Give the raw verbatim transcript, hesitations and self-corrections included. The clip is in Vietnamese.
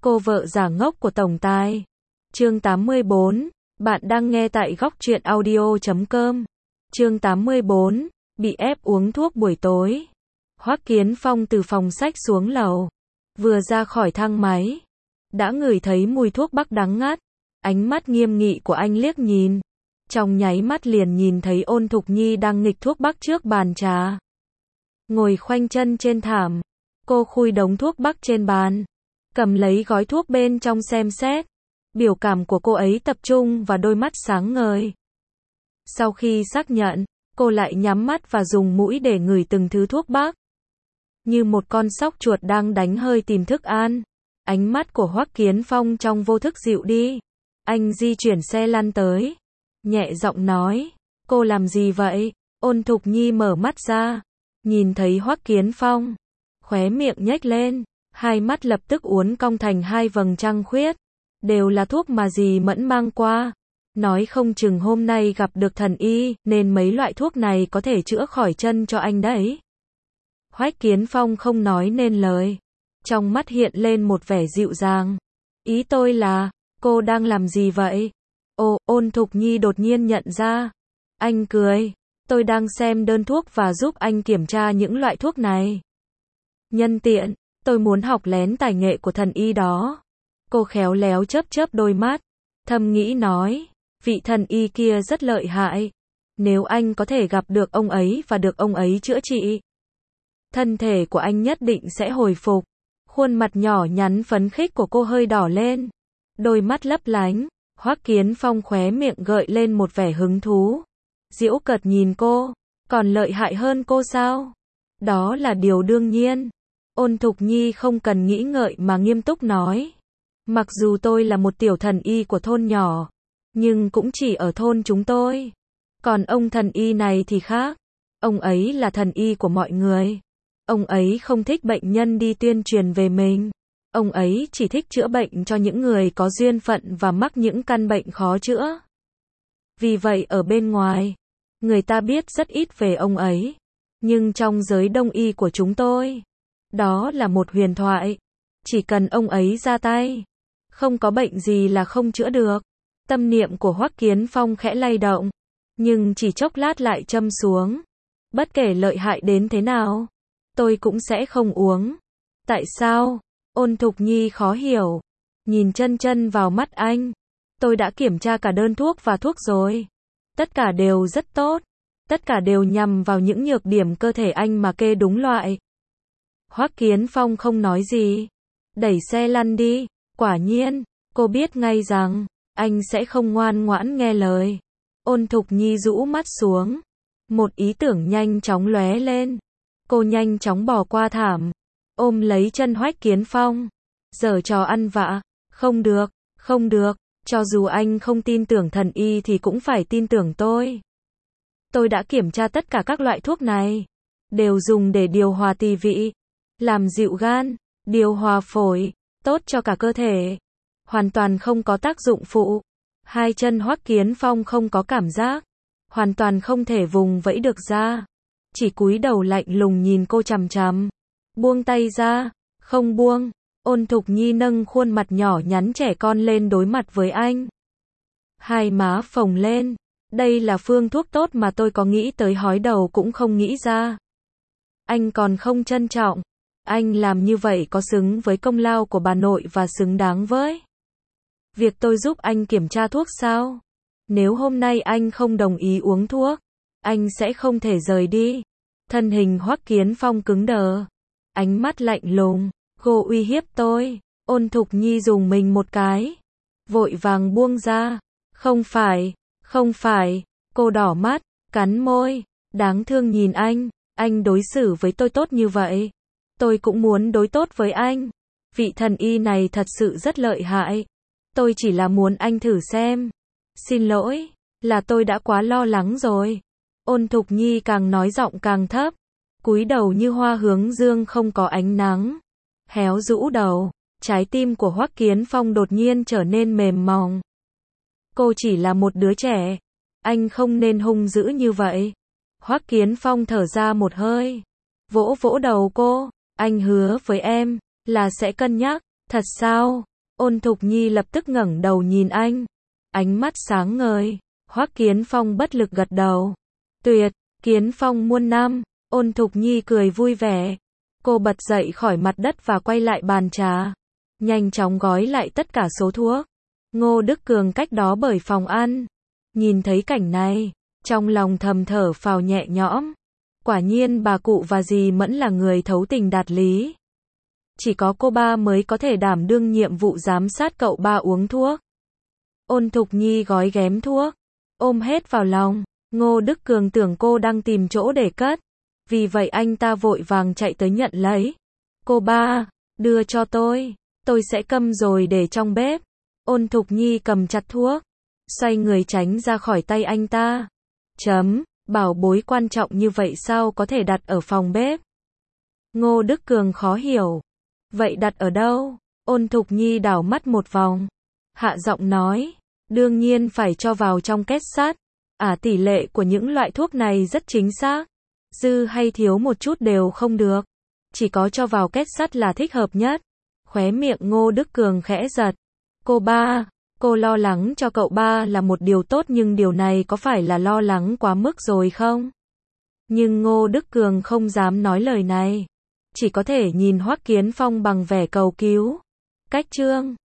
Cô vợ giả ngốc của tổng tài. Chương tám mươi bốn. Bạn đang nghe tại góc truyện audio chấm com. Chương tám mươi bốn. Bị ép uống thuốc buổi tối. Hoắc Kiến Phong từ phòng sách xuống lầu. Vừa ra khỏi thang máy. Đã ngửi thấy mùi thuốc bắc đắng ngắt. Ánh mắt nghiêm nghị của anh liếc nhìn. Trong nháy mắt liền nhìn thấy Ôn Thục Nhi đang nghịch thuốc bắc trước bàn trà. Ngồi khoanh chân trên thảm. Cô khui đống thuốc bắc trên bàn. Cầm lấy gói thuốc bên trong xem xét. Biểu cảm của cô ấy tập trung và đôi mắt sáng ngời. Sau khi xác nhận, cô lại nhắm mắt và dùng mũi để ngửi từng thứ thuốc bắc. Như một con sóc chuột đang đánh hơi tìm thức ăn. Ánh mắt của Hoắc Kiến Phong trong vô thức dịu đi. Anh di chuyển xe lăn tới. Nhẹ giọng nói, cô làm gì vậy? Ôn Thục Nhi mở mắt ra. Nhìn thấy Hoắc Kiến Phong. Khóe miệng nhếch lên. Hai mắt lập tức uốn cong thành hai vầng trăng khuyết. Đều là thuốc mà dì Mẫn mang qua. Nói không chừng hôm nay gặp được thần y, nên mấy loại thuốc này có thể chữa khỏi chân cho anh đấy. Hoắc Kiến Phong không nói nên lời. Trong mắt hiện lên một vẻ dịu dàng. Ý tôi là, cô đang làm gì vậy? Ồ, Ôn Thục Nhi đột nhiên nhận ra. Anh cười. Tôi đang xem đơn thuốc và giúp anh kiểm tra những loại thuốc này. Nhân tiện, tôi muốn học lén tài nghệ của thần y đó. Cô khéo léo chớp chớp đôi mắt. Thầm nghĩ nói, vị thần y kia rất lợi hại. Nếu anh có thể gặp được ông ấy và được ông ấy chữa trị, thân thể của anh nhất định sẽ hồi phục. Khuôn mặt nhỏ nhắn phấn khích của cô hơi đỏ lên. Đôi mắt lấp lánh. Hoắc Kiến Phong khóe miệng gợi lên một vẻ hứng thú. Giễu cợt nhìn cô. Còn lợi hại hơn cô sao? Đó là điều đương nhiên. Ôn Thục Nhi không cần nghĩ ngợi mà nghiêm túc nói. Mặc dù tôi là một tiểu thần y của thôn nhỏ, nhưng cũng chỉ ở thôn chúng tôi. Còn ông thần y này thì khác. Ông ấy là thần y của mọi người. Ông ấy không thích bệnh nhân đi tuyên truyền về mình. Ông ấy chỉ thích chữa bệnh cho những người có duyên phận và mắc những căn bệnh khó chữa. Vì vậy ở bên ngoài, người ta biết rất ít về ông ấy. Nhưng trong giới đông y của chúng tôi, đó là một huyền thoại. Chỉ cần ông ấy ra tay, không có bệnh gì là không chữa được. Tâm niệm của Hoắc Kiến Phong khẽ lay động, nhưng chỉ chốc lát lại châm xuống. Bất kể lợi hại đến thế nào, tôi cũng sẽ không uống. Tại sao? Ôn Thục Nhi khó hiểu. Nhìn chân chân vào mắt anh. Tôi đã kiểm tra cả đơn thuốc và thuốc rồi. Tất cả đều rất tốt. Tất cả đều nhằm vào những nhược điểm cơ thể anh mà kê đúng loại. Hoắc Kiến Phong không nói gì. Đẩy xe lăn đi. Quả nhiên, cô biết ngay rằng, anh sẽ không ngoan ngoãn nghe lời. Ôn Thục Nhi rũ mắt xuống. Một ý tưởng nhanh chóng lóe lên. Cô nhanh chóng bỏ qua thảm. Ôm lấy chân Hoắc Kiến Phong. Giở trò ăn vạ. Không được, không được. Cho dù anh không tin tưởng thần y thì cũng phải tin tưởng tôi. Tôi đã kiểm tra tất cả các loại thuốc này. Đều dùng để điều hòa tỳ vị. Làm dịu gan. Điều hòa phổi. Tốt cho cả cơ thể. Hoàn toàn không có tác dụng phụ. Hai chân Hoắc Kiến Phong không có cảm giác. Hoàn toàn không thể vùng vẫy được ra. Chỉ cúi đầu lạnh lùng nhìn cô chằm chằm. Buông tay ra. Không buông. Ôn Thục Nhi nâng khuôn mặt nhỏ nhắn trẻ con lên đối mặt với anh. Hai má phồng lên. Đây là phương thuốc tốt mà tôi có nghĩ tới hói đầu cũng không nghĩ ra. Anh còn không trân trọng. Anh làm như vậy có xứng với công lao của bà nội và xứng đáng với việc tôi giúp anh kiểm tra thuốc sao? Nếu hôm nay anh không đồng ý uống thuốc, anh sẽ không thể rời đi. Thân hình Hoắc Kiến Phong cứng đờ. Ánh mắt lạnh lùng. Cô uy hiếp tôi. Ôn Thục Nhi dùng mình một cái. Vội vàng buông ra. Không phải, không phải. Cô đỏ mắt, cắn môi. Đáng thương nhìn anh. Anh đối xử với tôi tốt như vậy. Tôi cũng muốn đối tốt với anh. Vị thần y này thật sự rất lợi hại. Tôi chỉ là muốn anh thử xem. Xin lỗi, là tôi đã quá lo lắng rồi. Ôn Thục Nhi càng nói giọng càng thấp. Cúi đầu như hoa hướng dương không có ánh nắng. Héo rũ đầu. Trái tim của Hoắc Kiến Phong đột nhiên trở nên mềm mỏng. Cô chỉ là một đứa trẻ. Anh không nên hung dữ như vậy. Hoắc Kiến Phong thở ra một hơi. Vỗ vỗ đầu cô. Anh hứa với em, là sẽ cân nhắc. Thật sao? Ôn Thục Nhi lập tức ngẩng đầu nhìn anh. Ánh mắt sáng ngời. Hoắc Kiến Phong bất lực gật đầu. Tuyệt, Kiến Phong muôn năm. Ôn Thục Nhi cười vui vẻ. Cô bật dậy khỏi mặt đất và quay lại bàn trà. Nhanh chóng gói lại tất cả số thuốc. Ngô Đức Cường cách đó bởi phòng ăn. Nhìn thấy cảnh này, trong lòng thầm thở phào nhẹ nhõm. Quả nhiên bà cụ và dì Mẫn là người thấu tình đạt lý. Chỉ có cô ba mới có thể đảm đương nhiệm vụ giám sát cậu ba uống thuốc. Ôn Thục Nhi gói ghém thuốc, ôm hết vào lòng. Ngô Đức Cường tưởng cô đang tìm chỗ để cất. Vì vậy anh ta vội vàng chạy tới nhận lấy. Cô ba, đưa cho tôi. Tôi sẽ câm rồi để trong bếp. Ôn Thục Nhi cầm chặt thuốc, xoay người tránh ra khỏi tay anh ta. Chấm, bảo bối quan trọng như vậy sao có thể đặt ở phòng bếp? Ngô Đức Cường khó hiểu. Vậy đặt ở đâu? Ôn Thục Nhi đảo mắt một vòng. Hạ giọng nói, đương nhiên phải cho vào trong két sắt. À, tỷ lệ của những loại thuốc này rất chính xác. Dư hay thiếu một chút đều không được. Chỉ có cho vào két sắt là thích hợp nhất. Khóe miệng Ngô Đức Cường khẽ giật. Cô ba, cô lo lắng cho cậu ba là một điều tốt nhưng điều này có phải là lo lắng quá mức rồi không? Nhưng Ngô Đức Cường không dám nói lời này. Chỉ có thể nhìn Hoắc Kiến Phong bằng vẻ cầu cứu. Cách chương